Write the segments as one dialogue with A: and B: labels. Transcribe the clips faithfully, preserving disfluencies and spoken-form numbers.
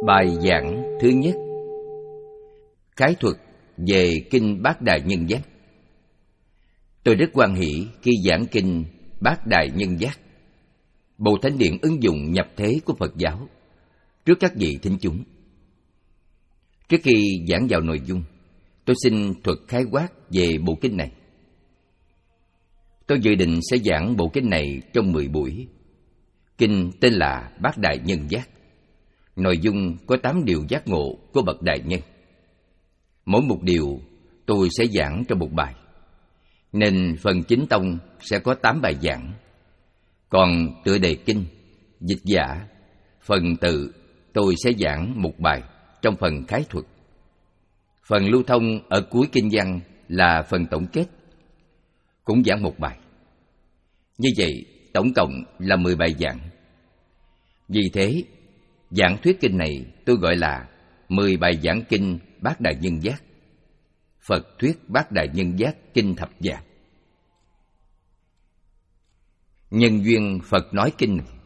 A: Bài giảng thứ nhất: Khái thuật về Kinh Bát Đại Nhân Giác. Tôi rất hoan hỷ khi giảng Kinh Bát Đại Nhân Giác, bộ thánh điển ứng dụng nhập thế của Phật giáo, trước các vị thính chúng. Trước khi giảng vào nội dung, tôi xin thuật khái quát về bộ kinh này. Tôi dự định sẽ giảng bộ kinh này trong mười buổi. Kinh tên là Bát Đại Nhân Giác. Nội dung có tám điều giác ngộ của bậc đại nhân. Mỗi một điều tôi sẽ giảng trong một bài, nên phần chính tông sẽ có tám bài giảng. Còn tựa đề kinh, dịch giả, phần tự tôi sẽ giảng một bài trong phần khái thuật. Phần lưu thông ở cuối kinh văn là phần tổng kết, cũng giảng một bài. Như vậy, tổng cộng là mười bài giảng. Vì thế, giảng thuyết kinh này tôi gọi là mười bài giảng kinh Bát Đại Nhân Giác, Phật thuyết Bát Đại Nhân Giác kinh thập dạng. Nhân duyên Phật nói kinh này.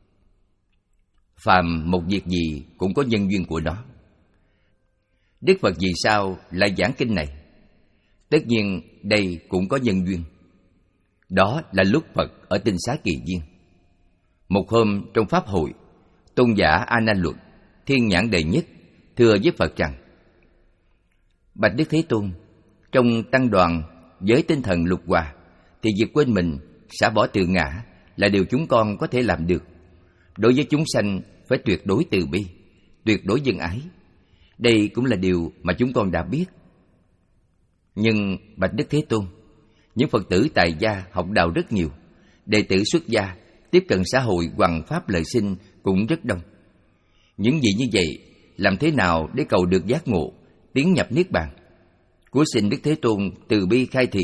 A: Phàm một việc gì cũng có nhân duyên của nó. Đức Phật vì sao lại giảng kinh này? Tất nhiên đây cũng có nhân duyên. Đó là lúc Phật ở Tinh Xá Kỳ Viên. Một hôm trong Pháp hội, tôn giả A Nan Luật, thiên nhãn đệ nhất, thưa với Phật rằng: Bạch Đức Thế Tôn, trong tăng đoàn với tinh thần lục hòa, thì việc quên mình, xả bỏ tự ngã là điều chúng con có thể làm được. Đối với chúng sanh phải tuyệt đối từ bi, tuyệt đối nhân ái. Đây cũng là điều mà chúng con đã biết. Nhưng Bạch Đức Thế Tôn, những Phật tử tại gia học đạo rất nhiều, đệ tử xuất gia tiếp cận xã hội hoằng pháp lợi sinh cũng rất đông. Những vị như vậy làm thế nào để cầu được giác ngộ, tiến nhập niết bàn? Của xin Đức Thế Tôn từ bi khai thị.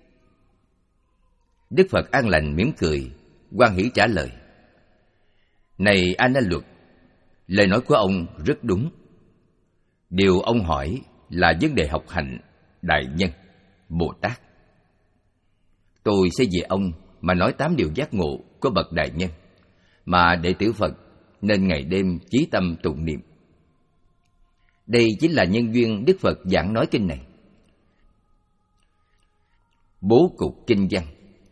A: Đức Phật an lành mỉm cười, hoan hỷ trả lời: Này A Nan Luật, lời nói của ông rất đúng. Điều ông hỏi là vấn đề học hạnh đại nhân Bồ Tát. Tôi sẽ về ông mà nói tám điều giác ngộ của bậc đại nhân mà đệ tử Phật nên ngày đêm chí tâm tụng niệm. Đây chính là nhân duyên Đức Phật giảng nói kinh này. Bố cục kinh văn.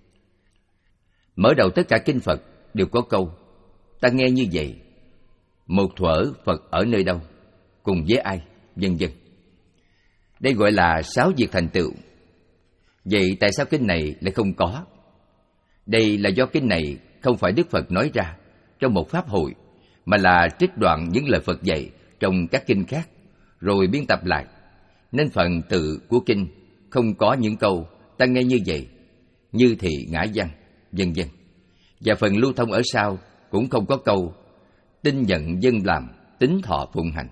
A: Mở đầu tất cả kinh Phật đều có câu: Ta nghe như vậy, một thuở Phật ở nơi đâu, cùng với ai, vân vân. Đây gọi là sáu việc thành tựu. Vậy tại sao kinh này lại không có? Đây là do kinh này không phải Đức Phật nói ra trong một pháp hội, mà là trích đoạn những lời Phật dạy trong các kinh khác, rồi biên tập lại. Nên phần tự của kinh không có những câu ta nghe như vậy, như thị ngã văn, vân vân. Và phần lưu thông ở sau cũng không có câu tin nhận dân làm, tính thọ phụng hành.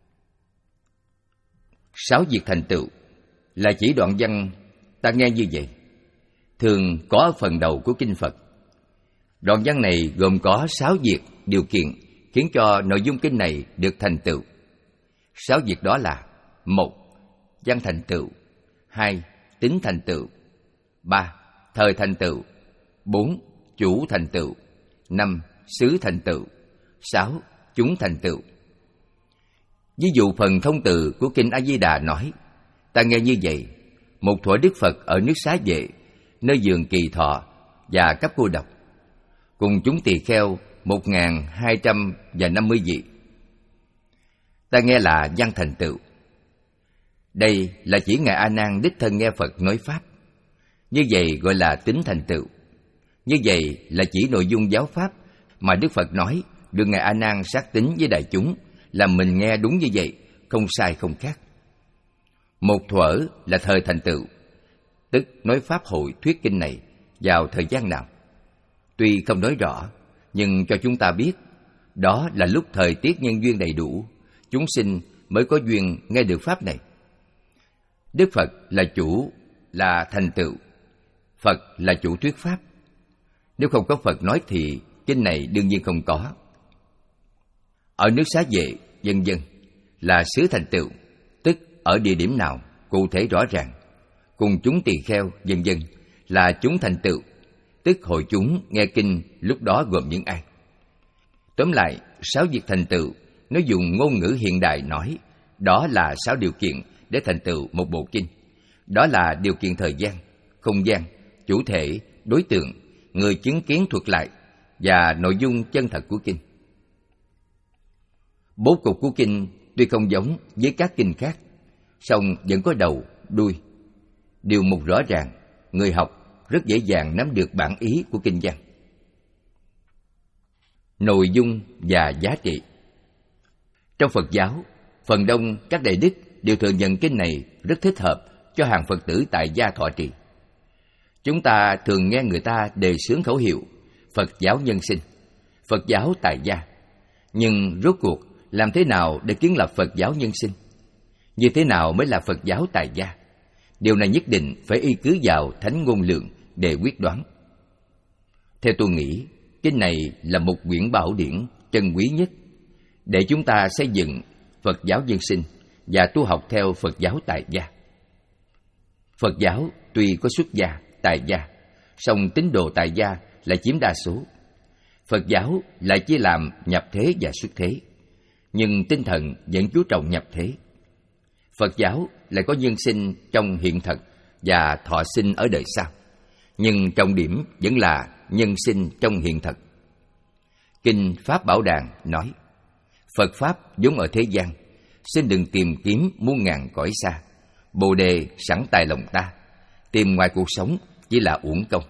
A: Sáu việc thành tựu là chỉ đoạn văn ta nghe như vậy, thường có ở phần đầu của kinh Phật. Đoạn văn này gồm có sáu việc điều kiện khiến cho nội dung kinh này được thành tựu. Sáu việc đó là: một, văn thành tựu; hai, tính thành tựu; ba, thời thành tựu; bốn, chủ thành tựu; năm, xứ thành tựu; sáu, chúng thành tựu. Ví dụ phần thông từ của kinh A Di Đà nói: Ta nghe như vậy, một thuở Đức Phật ở nước Xá Vệ, nơi vườn Kỳ Thọ và cấp cô độc, cùng chúng tỳ kheo một ngàn hai trăm và năm mươi vị. Ta nghe là văn thành tựu. Đây là chỉ ngài A Nan đích thân nghe Phật nói pháp. Như vậy gọi là tính thành tựu. Như vậy là chỉ nội dung giáo pháp mà Đức Phật nói được ngài A Nan xác tín với đại chúng, là mình nghe đúng như vậy, không sai không khác. Một thuở là thời thành tựu, tức nói pháp hội thuyết kinh này vào thời gian nào. Tuy không nói rõ, nhưng cho chúng ta biết đó là lúc thời tiết nhân duyên đầy đủ, chúng sinh mới có duyên nghe được pháp này. Đức Phật là chủ, là thành tựu. Phật là chủ thuyết pháp. Nếu không có Phật nói thì kinh này đương nhiên không có. Ở nước Xá Vệ, vân vân, là xứ thành tựu, tức ở địa điểm nào cụ thể rõ ràng. Cùng chúng tỳ kheo, vân vân, là chúng thành tựu, tức hội chúng nghe kinh lúc đó gồm những ai. Tóm lại, sáu việc thành tựu Nó dùng ngôn ngữ hiện đại nói, đó là sáu điều kiện để thành tựu một bộ kinh. Đó là điều kiện thời gian, không gian, chủ thể, đối tượng, người chứng kiến thuật lại và nội dung chân thật của kinh. Bố cục của kinh tuy không giống với các kinh khác, song vẫn có đầu, đuôi. Điều mục rõ ràng, người học rất dễ dàng nắm được bản ý của kinh văn. Nội dung và giá trị. Trong Phật giáo, phần đông các đại đức đều thừa nhận kinh này rất thích hợp cho hàng Phật tử tại gia thọ trì. Chúng ta thường nghe người ta đề xướng khẩu hiệu Phật giáo nhân sinh, Phật giáo tại gia. Nhưng rốt cuộc, làm thế nào để kiến lập Phật giáo nhân sinh? Như thế nào mới là Phật giáo tại gia? Điều này nhất định phải y cứ vào thánh ngôn lượng để quyết đoán. Theo tôi nghĩ, kinh này là một quyển bảo điển trân quý nhất để chúng ta xây dựng Phật giáo nhân sinh và tu học theo Phật giáo tại gia. Phật giáo tuy có xuất gia, tại gia, song tín đồ tại gia lại chiếm đa số. Phật giáo lại chia làm nhập thế và xuất thế, nhưng tinh thần vẫn chú trọng nhập thế. Phật giáo lại có nhân sinh trong hiện thực và thọ sinh ở đời sau, nhưng trọng điểm vẫn là nhân sinh trong hiện thực. Kinh Pháp Bảo Đàn nói, Phật Pháp vốn ở thế gian, xin đừng tìm kiếm muôn ngàn cõi xa. Bồ đề sẵn tại lòng ta, tìm ngoài cuộc sống chỉ là uổng công.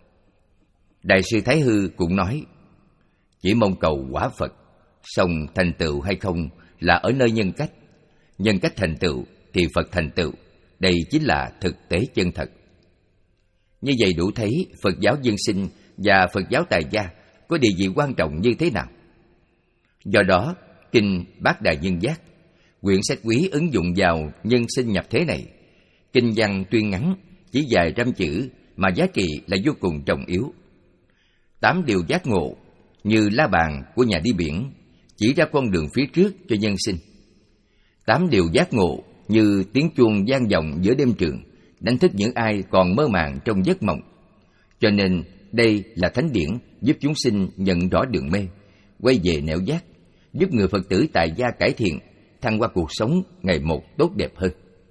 A: Đại sư Thái Hư cũng nói, chỉ mong cầu quả Phật, song thành tựu hay không là ở nơi nhân cách. Nhân cách thành tựu thì Phật thành tựu, đây chính là thực tế chân thật. Như vậy đủ thấy Phật giáo dân sinh và Phật giáo tại gia có địa vị quan trọng như thế nào. Do đó, kinh Bát Đại Nhân Giác, quyển sách quý ứng dụng vào nhân sinh nhập thế này, kinh văn tuy ngắn, chỉ vài trăm chữ mà giá trị là vô cùng trọng yếu. Tám điều giác ngộ như la bàn của nhà đi biển, chỉ ra con đường phía trước cho nhân sinh. Tám điều giác ngộ như tiếng chuông vang vọng giữa đêm trường, đánh thức những ai còn mơ màng trong giấc mộng. Cho nên đây là thánh điển giúp chúng sinh nhận rõ đường mê, quay về nẻo giác, giúp người Phật tử tại gia cải thiện, thăng qua cuộc sống ngày một tốt đẹp hơn.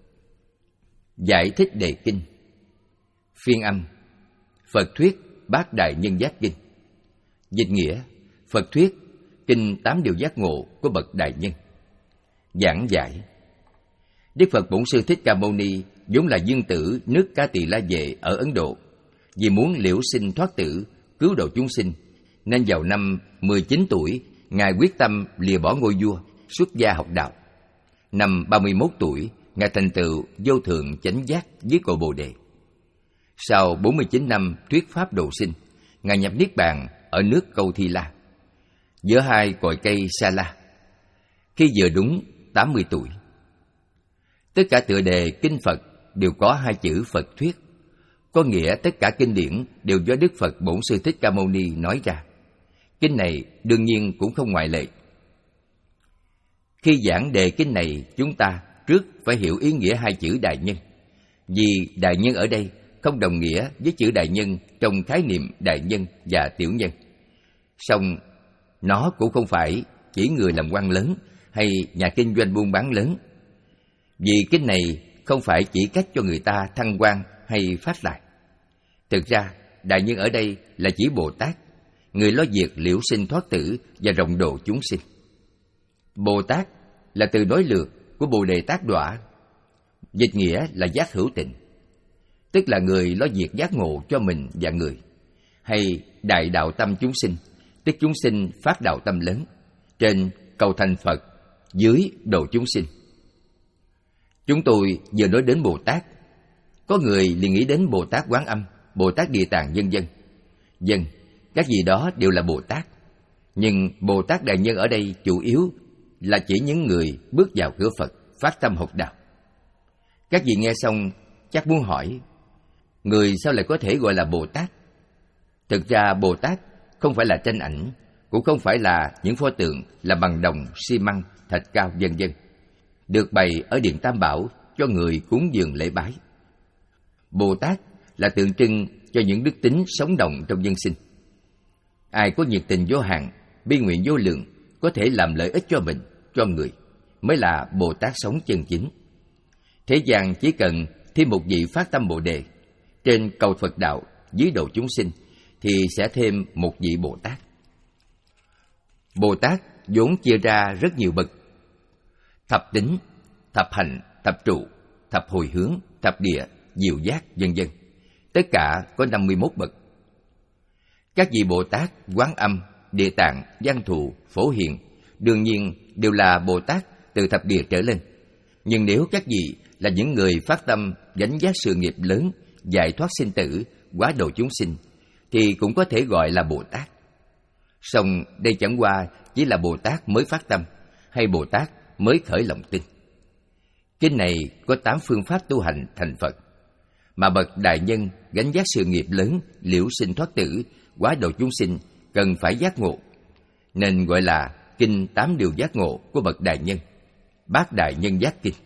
A: Giải thích đề kinh. Phiên âm: Phật thuyết Bát Đại Nhân Giác Kinh. Dịch nghĩa: Phật thuyết kinh tám điều giác ngộ của bậc đại nhân. Giảng giải: Đức Phật Bổn Sư Thích Ca Mâu Ni vốn là dương tử nước Ca Tỳ La Vệ ở Ấn Độ. Vì muốn liễu sinh thoát tử, cứu độ chúng sinh, nên vào năm mười chín tuổi, Ngài quyết tâm lìa bỏ ngôi vua, xuất gia học đạo. Năm ba mươi mốt tuổi, Ngài thành tựu vô thượng chánh giác dưới cội Bồ Đề. Sau bốn mươi chín năm thuyết pháp độ sinh, Ngài nhập niết bàn ở nước Câu Thi La, giữa hai cội cây Sa La, khi vừa đúng tám mươi tuổi. Tất cả tựa đề kinh Phật đều có hai chữ Phật thuyết, có nghĩa tất cả kinh điển đều do Đức Phật Bổn Sư Thích Ca Mâu Ni nói ra. Kinh này đương nhiên cũng không ngoại lệ. Khi giảng đề kinh này, chúng ta trước phải hiểu ý nghĩa hai chữ đại nhân. Vì đại nhân ở đây không đồng nghĩa với chữ đại nhân trong khái niệm đại nhân và tiểu nhân. Song nó cũng không phải chỉ người làm quan lớn hay nhà kinh doanh buôn bán lớn. Vì kinh này không phải chỉ cách cho người ta thăng quan hay phát lại. Thực ra, đại nhân ở đây là chỉ Bồ Tát, người lo việc liễu sinh thoát tử và rộng độ chúng sinh. Bồ Tát là từ đối lược của Bồ Đề Tát Đọa, dịch nghĩa là giác hữu tịnh, tức là người lo việc giác ngộ cho mình và người, hay đại đạo tâm chúng sinh, tức chúng sinh phát đạo tâm lớn, trên cầu thành Phật, dưới độ chúng sinh. Chúng tôi vừa nói đến Bồ Tát, có người liền nghĩ đến Bồ Tát Quán Âm, Bồ Tát Địa Tạng vân vân. Vâng, các gì đó đều là Bồ Tát, nhưng Bồ Tát đại nhân ở đây chủ yếu là chỉ những người bước vào cửa Phật, phát tâm học đạo. Các vị nghe xong chắc muốn hỏi, người sao lại có thể gọi là Bồ Tát? Thực ra Bồ Tát không phải là tranh ảnh, cũng không phải là những pho tượng là bằng đồng, xi măng, thạch cao vân vân, được bày ở điện Tam Bảo cho người cúng dường lễ bái. Bồ Tát là tượng trưng cho những đức tính sống động trong nhân sinh. Ai có nhiệt tình vô hạn, bi nguyện vô lượng, có thể làm lợi ích cho mình, cho người mới là Bồ Tát sống chân chính. Thế gian chỉ cần thêm một vị phát tâm Bồ Đề, trên cầu Phật đạo, dưới độ chúng sinh, thì sẽ thêm một vị Bồ Tát. Bồ Tát vốn chia ra rất nhiều bậc: thập tính, thập hành, thập trụ, thập hồi hướng, thập địa, diệu giác, vân vân. Tất cả có năm mươi mốt bậc. Các vị Bồ Tát Quán Âm, Địa Tạng, Văn Thù, Phổ Hiền đương nhiên đều là Bồ Tát từ thập địa trở lên. Nhưng nếu các vị là những người phát tâm gánh vác sự nghiệp lớn, giải thoát sinh tử, hóa độ chúng sinh, thì cũng có thể gọi là Bồ Tát. Song đây chẳng qua chỉ là Bồ Tát mới phát tâm, hay Bồ Tát mới khởi lòng tin. Kinh này có tám phương pháp tu hành thành Phật, mà bậc đại nhân gánh vác sự nghiệp lớn, liễu sinh thoát tử, hóa độ chúng sinh cần phải giác ngộ, nên gọi là kinh tám điều giác ngộ của bậc đại nhân, Bát Đại Nhân Giác Kinh.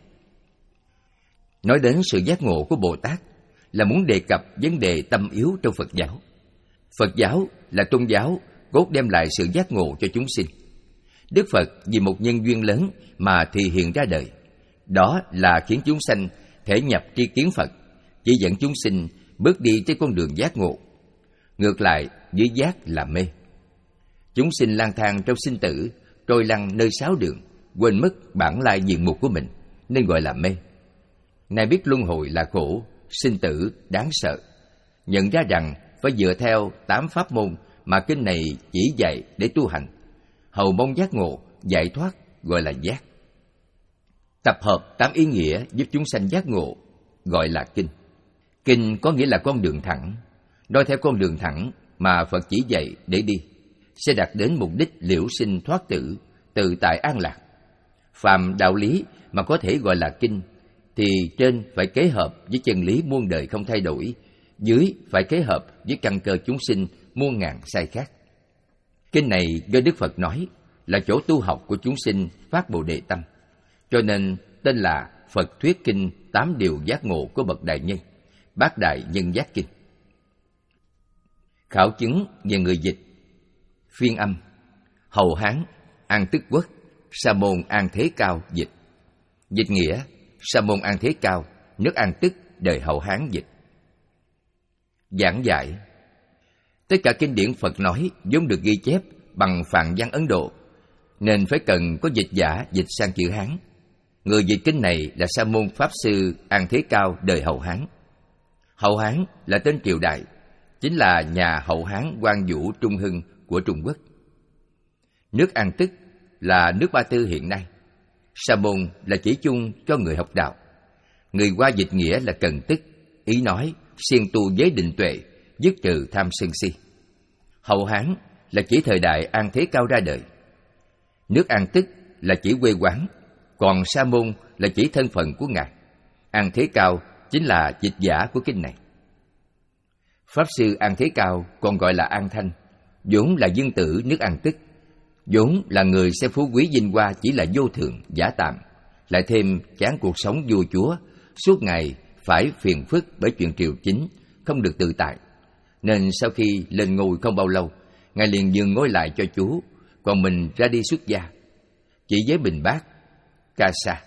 A: Nói đến sự giác ngộ của Bồ Tát là muốn đề cập vấn đề tâm yếu trong Phật giáo. Phật giáo là tôn giáo cốt đem lại sự giác ngộ cho chúng sinh. Đức Phật vì một nhân duyên lớn mà thị hiện ra đời, đó là khiến chúng sanh thể nhập tri kiến Phật, chỉ dẫn chúng sinh bước đi trên con đường giác ngộ. Ngược lại, dưới giác là mê. Chúng sinh lang thang trong sinh tử, trôi lăn nơi sáu đường, quên mất bản lai diện mục của mình, nên gọi là mê. Nay biết luân hồi là khổ, sinh tử đáng sợ, nhận ra rằng phải dựa theo tám pháp môn mà kinh này chỉ dạy để tu hành, hầu mong giác ngộ, giải thoát, gọi là giác. Tập hợp tám ý nghĩa giúp chúng sanh giác ngộ, gọi là kinh. Kinh có nghĩa là con đường thẳng. Nói theo con đường thẳng mà Phật chỉ dạy để đi, sẽ đạt đến mục đích liễu sinh thoát tử, tự tại an lạc. Phàm đạo lý mà có thể gọi là kinh, thì trên phải kế hợp với chân lý muôn đời không thay đổi, dưới phải kế hợp với căn cơ chúng sinh muôn ngàn sai khác. Kinh này do Đức Phật nói là chỗ tu học của chúng sinh phát Bồ Đề tâm, cho nên tên là Phật Thuyết Kinh Tám Điều Giác Ngộ của bậc đại nhân, Bát Đại Nhân Giác Kinh. Khảo chứng về người dịch: Phiên âm, Hầu Hán, An Tức Quốc, Sa môn An Thế Cao dịch. Dịch nghĩa: Sa môn An Thế Cao, nước An Tức, đời Hậu Hán dịch. Giảng giải: tất cả kinh điển Phật nói vốn được ghi chép bằng phạn văn Ấn Độ, nên phải cần có dịch giả dịch sang chữ Hán. Người dịch kinh này là Sa môn Pháp Sư An Thế Cao, đời Hậu Hán. Hậu Hán là tên triều đại, chính là nhà Hậu Hán Quang Vũ Trung Hưng của Trung Quốc. Nước An Tức là nước Ba Tư hiện nay. Sa môn là chỉ chung cho người học đạo. Người Hoa dịch nghĩa là cần tức, ý nói siêng tu giới định tuệ, dứt trừ tham sân si. Hậu Hán là chỉ thời đại An Thế Cao ra đời. Nước An Tức là chỉ quê quán, còn Sa môn là chỉ thân phận của ngài. An Thế Cao chính là dịch giả của kinh này. Pháp Sư An Thế Cao còn gọi là An Thanh, vốn là dương tử nước An Tức, vốn là người xem phú quý vinh hoa chỉ là vô thường, giả tạm, lại thêm chán cuộc sống vua chúa, suốt ngày phải phiền phức bởi chuyện triều chính, không được tự tại, nên sau khi lên ngôi không bao lâu, ngài liền nhường ngôi lại cho chú, còn mình ra đi xuất gia, chỉ với bình bát ca sa.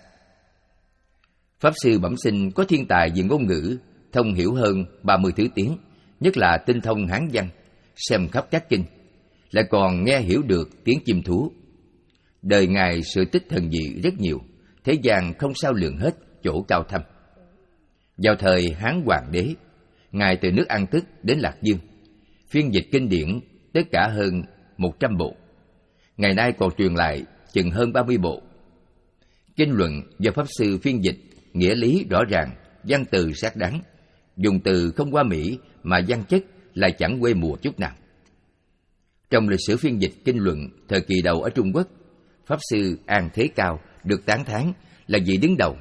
A: Pháp Sư bẩm sinh có thiên tài về ngôn ngữ, thông hiểu hơn ba mươi thứ tiếng, nhất là tinh thông Hán văn, xem khắp các kinh, lại còn nghe hiểu được tiếng chim thú. Đời ngài sự tích thần dị rất nhiều, thế gian không sao lường hết chỗ cao thâm. Vào thời Hán Hoàng đế, ngài từ nước An Tức đến Lạc Dương, phiên dịch kinh điển tất cả hơn một trăm bộ. Ngày nay còn truyền lại chừng hơn ba mươi bộ. Kinh luận do Pháp Sư phiên dịch, nghĩa lý rõ ràng, văn từ xác đáng, dùng từ không hoa mỹ mà văn chất lại chẳng quê mùa chút nào. Trong lịch sử phiên dịch kinh luận thời kỳ đầu ở Trung Quốc, Pháp Sư An Thế Cao được tán thán là vị đứng đầu.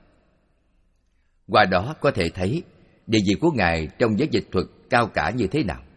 A: Qua đó có thể thấy địa vị của ngài trong giới dịch thuật cao cả như thế nào.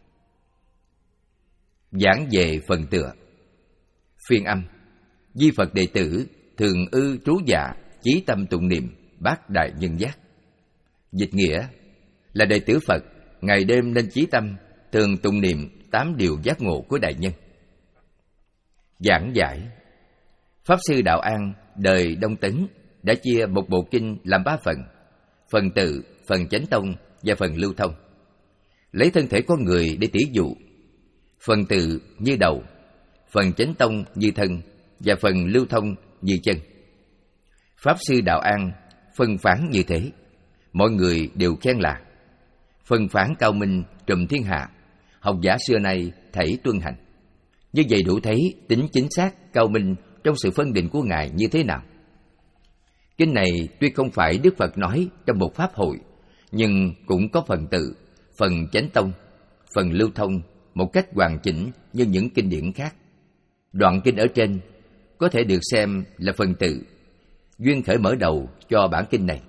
A: Giảng về phần tựa. Phiên âm: Di Phật đệ tử thường ư trú dạ, chí tâm tụng niệm Bát Đại Nhân Giác. Dịch nghĩa: là đệ tử Phật, ngày đêm nên chí tâm thường tụng niệm tám điều giác ngộ của đại nhân. Giảng giải: Pháp Sư Đạo An đời Đông Tấn đã chia một bộ kinh làm ba phần: phần tự, phần chánh tông và phần lưu thông. Lấy thân thể con người để tỉ dụ, phần tự như đầu, phần chánh tông như thân và phần lưu thông như chân. Pháp Sư Đạo An phân phán như thế, mọi người đều khen là phân phán cao minh trùm thiên hạ, học giả xưa nay thảy tuân hành. Như vậy đủ thấy tính chính xác cao minh trong sự phân định của Ngài như thế nào. Kinh này tuy không phải Đức Phật nói trong một pháp hội, nhưng cũng có phần tự, phần chánh tông, phần lưu thông một cách hoàn chỉnh như những kinh điển khác. Đoạn kinh ở trên có thể được xem là phần tự, duyên khởi mở đầu cho bản kinh này.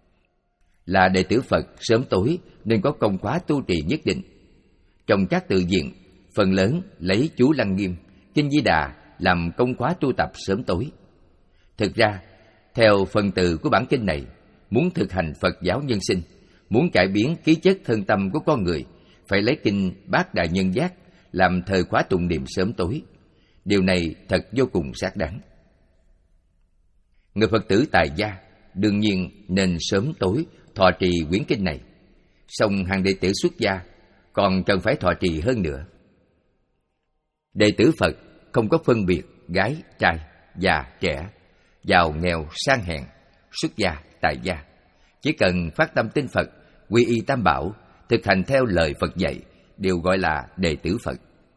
A: Là đệ tử Phật sớm tối nên có công khóa tu trì nhất định. Trong các tự viện, phần lớn lấy chú Lăng Nghiêm, Kinh Di Đà làm công khóa tu tập sớm tối. Thực ra, theo phần từ của bản kinh này, muốn thực hành Phật giáo nhân sinh, muốn cải biến khí chất thân tâm của con người, phải lấy kinh Bát Đại Nhân Giác làm thời khóa tụng niệm sớm tối. Điều này thật vô cùng xác đáng. Người Phật tử tại gia đương nhiên nên sớm tối thọ trì quyển kinh này, song hàng đệ tử xuất gia còn cần phải thọ trì hơn nữa. Đệ tử Phật không có phân biệt gái, trai, già, trẻ, giàu, nghèo, sang hèn, xuất gia, tại gia. Chỉ cần phát tâm tin Phật, quy y Tam Bảo, thực hành theo lời Phật dạy, đều gọi là đệ tử Phật.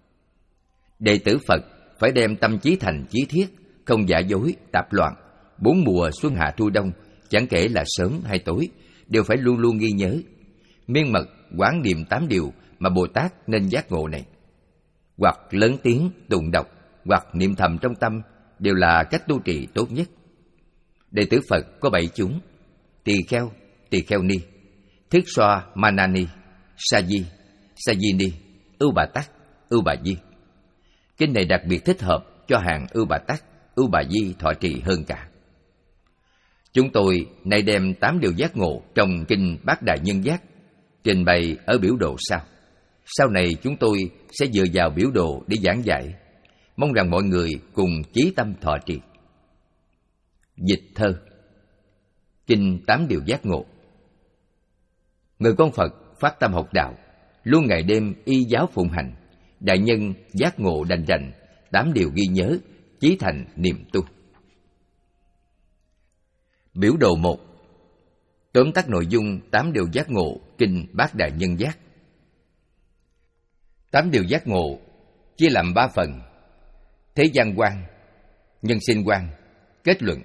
A: Đệ tử Phật phải đem tâm chí thành chí thiết, không giả dối, tạp loạn. Bốn mùa xuân hạ thu đông, chẳng kể là sớm hay tối, đều phải luôn luôn ghi nhớ, miên mật quán niệm tám điều mà Bồ Tát nên giác ngộ này. Hoặc lớn tiếng tụng đọc, hoặc niệm thầm trong tâm, đều là cách tu trì tốt nhất. Đệ tử Phật có bảy chúng: tỳ kheo, tỳ kheo ni, Thiết Xoa Manani, Sa Di, Sa Di Ni, Ưu Bà Tắc, Ưu Bà Di. Kinh này đặc biệt thích hợp cho hàng Ưu Bà Tắc, Ưu Bà Di thọ trì hơn cả. Chúng tôi nay đem tám điều giác ngộ trong kinh Bát Đại Nhân Giác trình bày ở biểu đồ sau. Sau này chúng tôi sẽ dựa vào biểu đồ để giảng dạy. Mong rằng mọi người cùng chí tâm thọ trì. Dịch thơ kinh tám điều giác ngộ. Người con Phật phát tâm học đạo, luôn ngày đêm y giáo phụng hành, đại nhân giác ngộ đành rành, tám điều ghi nhớ, chí thành niềm tu. Biểu đồ một. Tóm tắt nội dung tám điều giác ngộ kinh Bát Đại Nhân Giác. Tám điều giác ngộ chia làm ba phần: thế gian quan, nhân sinh quan, kết luận.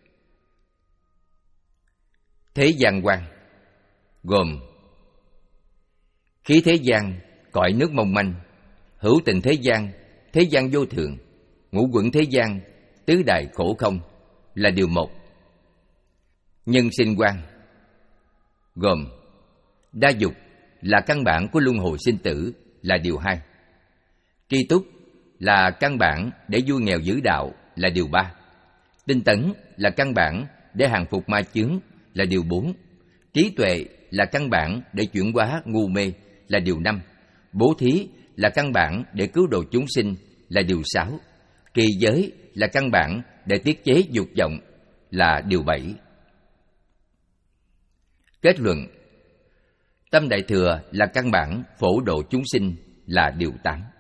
A: Thế gian quan gồm khí thế gian, cõi nước mong manh, hữu tình thế gian, thế gian vô thường, ngũ quẩn thế gian, tứ đại khổ không là điều một. Nhân sinh quan gồm đa dục là căn bản của luân hồi sinh tử là điều hai. Tri túc là căn bản để vui nghèo giữ đạo là điều ba. Tinh tấn là căn bản để hàng phục ma chướng là điều bốn. Trí tuệ là căn bản để chuyển hóa ngu mê là điều năm. Bố thí là căn bản để cứu độ chúng sinh là điều sáu. Trì giới là căn bản để tiết chế dục vọng là điều bảy. Kết luận: tâm đại thừa là căn bản phổ độ chúng sinh là điều tám.